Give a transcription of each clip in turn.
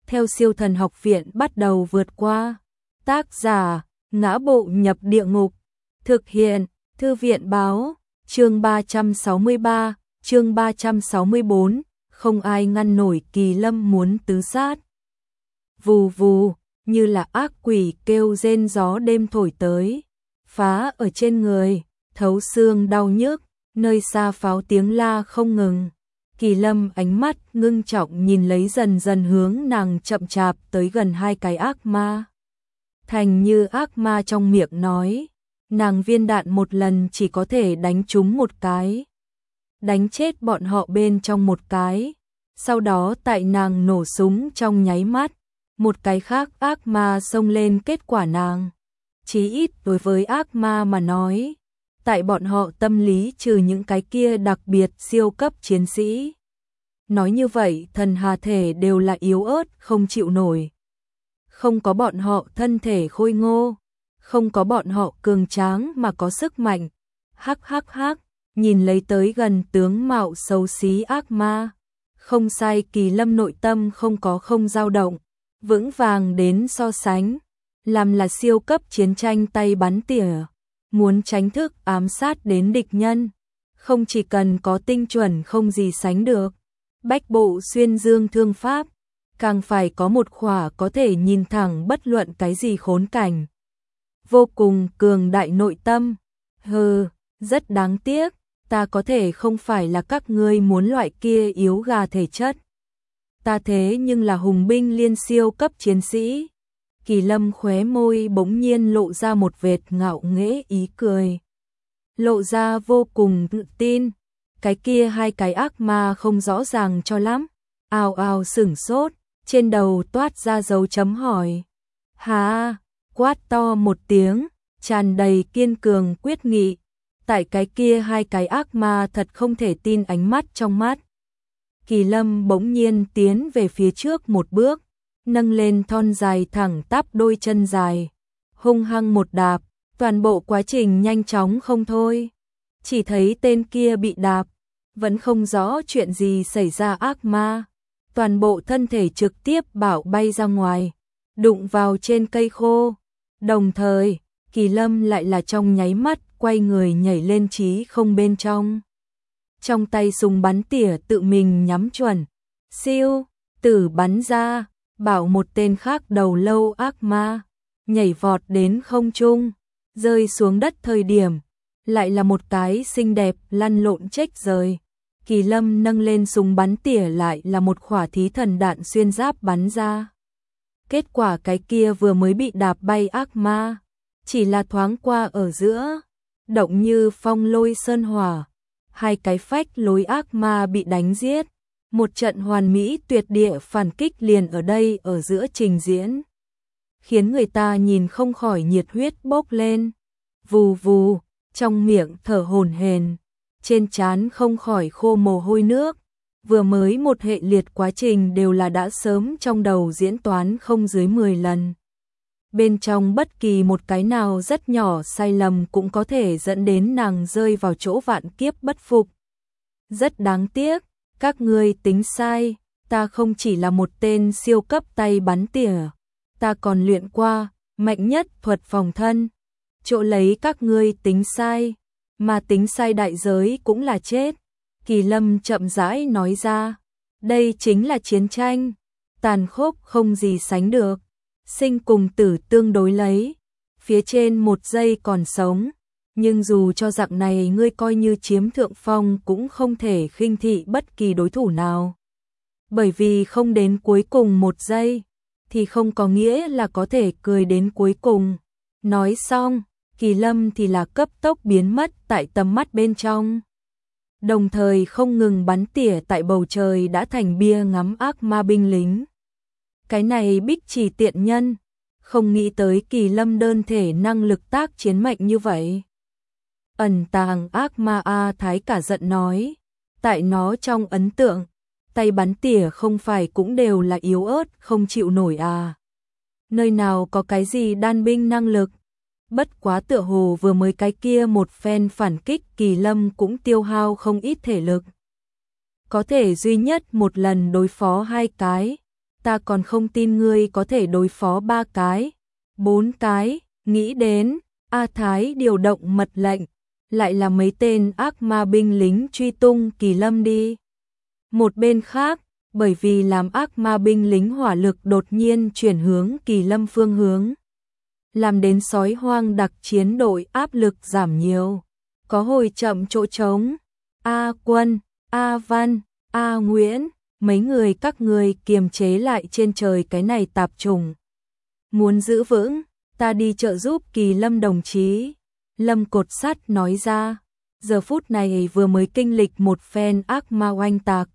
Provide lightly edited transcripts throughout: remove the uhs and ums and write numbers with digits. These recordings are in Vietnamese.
theo Siêu Thần Học Viện bắt đầu vượt qua. Tác giả: Ngã Bộ Nhập Địa Ngục. Thực hiện: Thư viện báo. Chương 363, chương 364, không ai ngăn nổi Kỳ Lâm muốn tứ sát. Vù vù, như là ác quỷ kêu rên gió đêm thổi tới, phá ở trên người, thấu xương đau nhức, nơi xa pháo tiếng la không ngừng. Kỳ Lâm ánh mắt ngưng trọng nhìn lấy dần dần hướng nàng chậm chạp tới gần hai cái ác ma. Thành như ác ma trong miệng nói, nàng viên đạn một lần chỉ có thể đánh trúng một cái, đánh chết bọn họ bên trong một cái, sau đó tại nàng nổ súng trong nháy mắt, một cái khác ác ma xông lên kết quả nàng. Chí ít đối với ác ma mà nói, tại bọn họ tâm lý trừ những cái kia đặc biệt siêu cấp chiến sĩ. Nói như vậy thần hà thể đều là yếu ớt không chịu nổi. Không có bọn họ thân thể khôi ngô, không có bọn họ cường tráng mà có sức mạnh. Hắc hắc hắc, nhìn lấy tới gần tướng mạo xấu xí ác ma. Không sai, Kỳ Lâm nội tâm không dao động, vững vàng đến so sánh. Làm là siêu cấp chiến tranh tay bắn tỉa, muốn tránh thức ám sát đến địch nhân, không chỉ cần có tinh chuẩn không gì sánh được bách bộ xuyên dương thương pháp, càng phải có một khỏa có thể nhìn thẳng bất luận cái gì khốn cảnh. Vô cùng cường đại nội tâm. Hừ, rất đáng tiếc, ta có thể không phải là các ngươi muốn loại kia yếu gà thể chất. Ta thế nhưng là hùng binh liên siêu cấp chiến sĩ. Kỳ Lâm khóe môi bỗng nhiên lộ ra một vệt ngạo nghễ ý cười, lộ ra vô cùng tự tin. Cái kia hai cái ác ma không rõ ràng cho lắm, ào ào sửng sốt, trên đầu toát ra dấu chấm hỏi. Hà, quát to một tiếng, tràn đầy kiên cường quyết nghị. Tại cái kia hai cái ác ma thật không thể tin ánh mắt trong mắt. Kỳ Lâm bỗng nhiên tiến về phía trước một bước, nâng lên thon dài thẳng tắp đôi chân dài, hung hăng một đạp, toàn bộ quá trình nhanh chóng không thôi. Chỉ thấy tên kia bị đạp, vẫn không rõ chuyện gì xảy ra ác ma, toàn bộ thân thể trực tiếp bảo bay ra ngoài, đụng vào trên cây khô. Đồng thời, Kỳ Lâm lại là trong nháy mắt quay người nhảy lên trí không bên trong. Trong tay súng bắn tỉa tự mình nhắm chuẩn, siêu, tử bắn ra, bảo một tên khác đầu lâu ác ma, nhảy vọt đến không trung, rơi xuống đất thời điểm, lại là một cái xinh đẹp lăn lộn chết rời. Kỳ Lâm nâng lên súng bắn tỉa lại là một khỏa thí thần đạn xuyên giáp bắn ra. Kết quả cái kia vừa mới bị đạp bay ác ma, chỉ là thoáng qua ở giữa, động như phong lôi sơn hỏa, hai cái phách lối ác ma bị đánh giết. Một trận hoàn mỹ tuyệt địa phản kích liền ở đây ở giữa trình diễn, khiến người ta nhìn không khỏi nhiệt huyết bốc lên. Vù vù, trong miệng thở hổn hển, trên trán không khỏi khô mồ hôi nước. Vừa mới một hệ liệt quá trình đều là đã sớm trong đầu diễn toán không dưới 10 lần. Bên trong bất kỳ một cái nào rất nhỏ sai lầm cũng có thể dẫn đến nàng rơi vào chỗ vạn kiếp bất phục. Rất đáng tiếc, các ngươi tính sai, ta không chỉ là một tên siêu cấp tay bắn tỉa, ta còn luyện qua mạnh nhất thuật phòng thân. Chỗ lấy các ngươi tính sai, mà tính sai đại giới cũng là chết. Kỳ Lâm chậm rãi nói ra, đây chính là chiến tranh, tàn khốc không gì sánh được, sinh cùng tử tương đối lấy, phía trên một giây còn sống, nhưng dù cho dạng này ngươi coi như chiếm thượng phong cũng không thể khinh thị bất kỳ đối thủ nào. Bởi vì không đến cuối cùng một giây, thì không có nghĩa là có thể cười đến cuối cùng. Nói xong, Kỳ Lâm thì là cấp tốc biến mất tại tầm mắt bên trong. Đồng thời không ngừng bắn tỉa tại bầu trời đã thành bia ngắm ác ma binh lính. Cái này Bích Chỉ tiện nhân, không nghĩ tới Kỳ Lâm đơn thể năng lực tác chiến mạnh như vậy. Ẩn tàng ác ma A Thái cả giận nói, tại nó trong ấn tượng, tay bắn tỉa không phải cũng đều là yếu ớt không chịu nổi à. Nơi nào có cái gì đan binh năng lực. Bất quá tựa hồ vừa mới cái kia một phen phản kích Kỳ Lâm cũng tiêu hao không ít thể lực. Có thể duy nhất một lần đối phó hai cái, ta còn không tin ngươi có thể đối phó 3 cái, 4 cái, nghĩ đến, A Thái điều động mật lệnh, lại là mấy tên ác ma binh lính truy tung Kỳ Lâm đi. Một bên khác, bởi vì làm ác ma binh lính hỏa lực đột nhiên chuyển hướng Kỳ Lâm phương hướng, làm đến sói hoang đặc chiến đội áp lực giảm nhiều, có hồi chậm chỗ trống. A Quân, A Văn, A Nguyễn, mấy người các người kiềm chế lại trên trời cái này tạp trùng. Muốn giữ vững, ta đi trợ giúp Kỳ Lâm đồng chí. Lâm Cột Sắt nói ra, giờ phút này vừa mới kinh lịch một phen ác ma oanh tạc.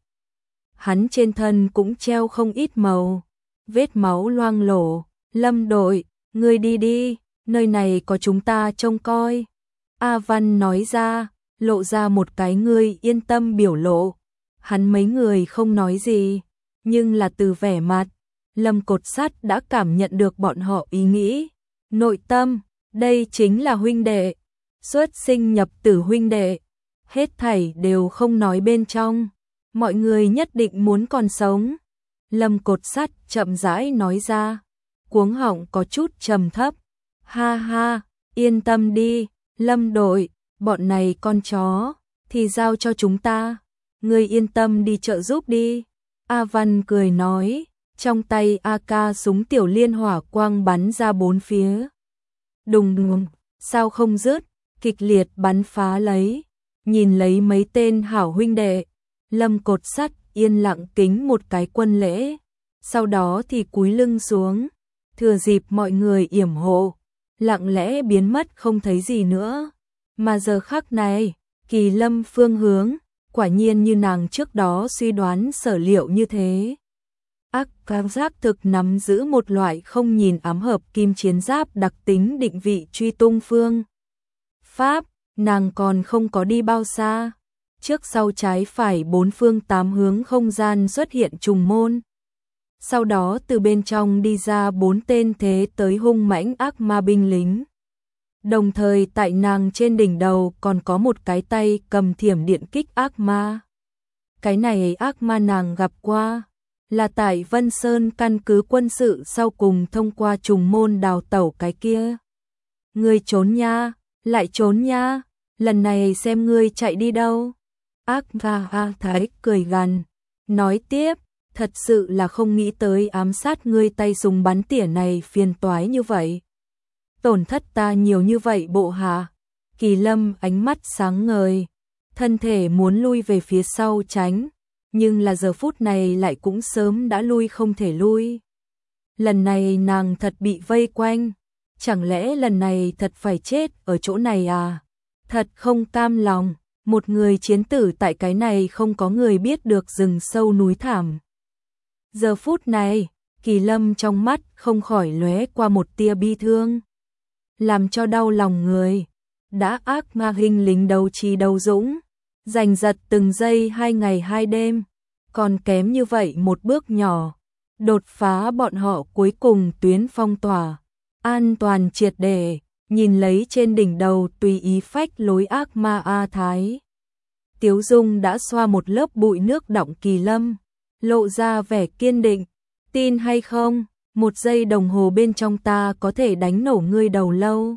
Hắn trên thân cũng treo không ít màu, vết máu loang lổ. Lâm đội, ngươi đi đi, nơi này có chúng ta trông coi. A Văn nói ra, lộ ra một cái ngươi yên tâm biểu lộ. Hắn mấy người không nói gì, nhưng là từ vẻ mặt, Lâm Cột Sắt đã cảm nhận được bọn họ ý nghĩ. Nội tâm, đây chính là huynh đệ, xuất sinh nhập tử huynh đệ, hết thảy đều không nói bên trong, mọi người nhất định muốn còn sống. Lâm Cột Sắt chậm rãi nói ra, cuống họng có chút trầm thấp. Ha ha, yên tâm đi, Lâm đội, bọn này con chó, thì giao cho chúng ta, ngươi yên tâm đi trợ giúp đi. A Văn cười nói, trong tay AK súng tiểu liên hỏa quang bắn ra bốn phía. Đùng đùng, sao không dứt, kịch liệt bắn phá lấy, nhìn lấy mấy tên hảo huynh đệ, Lâm Cột Sắt yên lặng kính một cái quân lễ, sau đó thì cúi lưng xuống, thừa dịp mọi người yểm hộ, lặng lẽ biến mất không thấy gì nữa. Mà giờ khắc này, Kỳ Lâm phương hướng, quả nhiên như nàng trước đó suy đoán sở liệu như thế. Ác cảm giác thực nắm giữ một loại không nhìn ám hợp kim chiến giáp đặc tính định vị truy tung phương pháp, nàng còn không có đi bao xa. Trước sau trái phải bốn phương tám hướng không gian xuất hiện trùng môn. Sau đó từ bên trong đi ra 4 tên thế tới hung mãnh ác ma binh lính. Đồng thời tại nàng trên đỉnh đầu còn có một cái tay cầm thiểm điện kích ác ma. Cái này ác ma nàng gặp qua, là tại Vân Sơn căn cứ quân sự sau cùng thông qua trùng môn đào tẩu cái kia. Ngươi trốn nha, lại trốn nha, lần này xem ngươi chạy đi đâu. Ác ma Thái cười gằn, nói tiếp, thật sự là không nghĩ tới ám sát ngươi tay súng bắn tỉa này phiền toái như vậy. Tổn thất ta nhiều như vậy bộ hạ. Kỳ Lâm ánh mắt sáng ngời, thân thể muốn lui về phía sau tránh, nhưng là giờ phút này lại cũng sớm đã lui không thể lui. Lần này nàng thật bị vây quanh, chẳng lẽ lần này thật phải chết ở chỗ này à? Thật không cam lòng, một người chiến tử tại cái này không có người biết được rừng sâu núi thảm. Giờ phút này, Kỳ Lâm trong mắt không khỏi lóe qua một tia bi thương, làm cho đau lòng người. Đã ác ma hình lính đấu trí đấu dũng, giành giật từng giây 2 ngày 2 đêm, còn kém như vậy một bước nhỏ, đột phá bọn họ cuối cùng tuyến phong tỏa, an toàn triệt để, nhìn lấy trên đỉnh đầu tùy ý phách lối ác ma A Thái. Tiếu Dung đã xoa một lớp bụi nước đọng Kỳ Lâm, lộ ra vẻ kiên định, tin hay không, 1 giây đồng hồ bên trong ta có thể đánh nổ ngươi đầu lâu.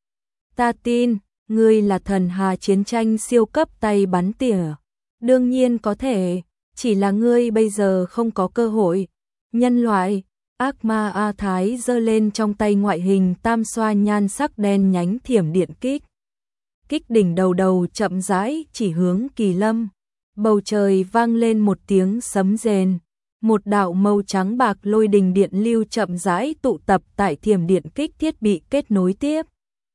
Ta tin, ngươi là thần hà chiến tranh siêu cấp tay bắn tỉa. Đương nhiên có thể, chỉ là ngươi bây giờ không có cơ hội. Nhân loại, ác ma A Thái giơ lên trong tay ngoại hình tam xoa nhan sắc đen nhánh thiểm điện kích. Kích đỉnh đầu chậm rãi chỉ hướng Kỳ Lâm. Bầu trời vang lên một tiếng sấm rền. Một đạo màu trắng bạc lôi đình điện lưu chậm rãi tụ tập tại thiểm điện kích thiết bị kết nối tiếp.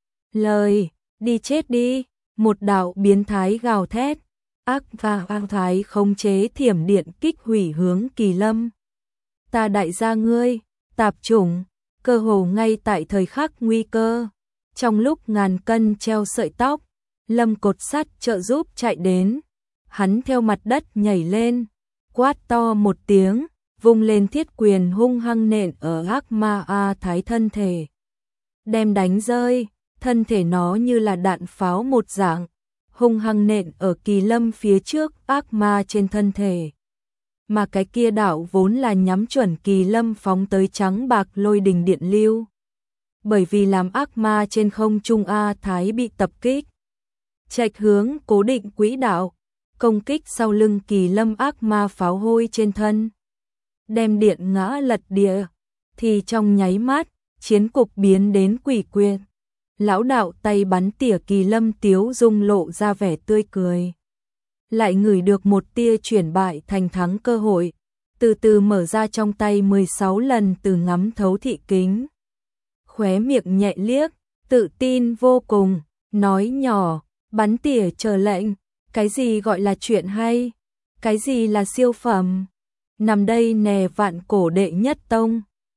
Lời, đi chết đi, một đạo biến thái gào thét. Ác và A Thái khống chế thiểm điện kích hủy hướng Kỳ Lâm. Ta đại gia ngươi, tạp chủng, cơ hồ ngay tại thời khắc nguy cơ. Trong lúc ngàn cân treo sợi tóc, Lâm Cột Sắt trợ giúp chạy đến. Hắn theo mặt đất nhảy lên, quát to một tiếng, vung lên thiết quyền hung hăng nện ở ác ma A Thái thân thể. Đem đánh rơi, thân thể nó như là đạn pháo một dạng, hung hăng nện ở Kỳ Lâm phía trước ác ma trên thân thể. mà cái kia đạo vốn là nhắm chuẩn Kỳ Lâm phóng tới trắng bạc lôi đình điện lưu. Bởi vì làm ác ma trên không trung A Thái bị tập kích, trạch hướng cố định quỹ đạo, công kích sau lưng Kỳ Lâm ác ma pháo hôi trên thân, đem điện ngã lật địa, thì trong nháy mắt, chiến cục biến đến quỷ quyệt. Lão đạo tay bắn tỉa Kỳ Lâm tiếu dung lộ ra vẻ tươi cười. Lại ngửi được một tia chuyển bại thành thắng cơ hội, từ từ mở ra trong tay 16 lần từ ngắm thấu thị kính. Khóe miệng nhẹ liếc, tự tin vô cùng, nói nhỏ, bắn tỉa chờ lệnh, cái gì gọi là chuyện hay, cái gì là siêu phẩm. Nằm đây nè vạn cổ đệ nhất tông,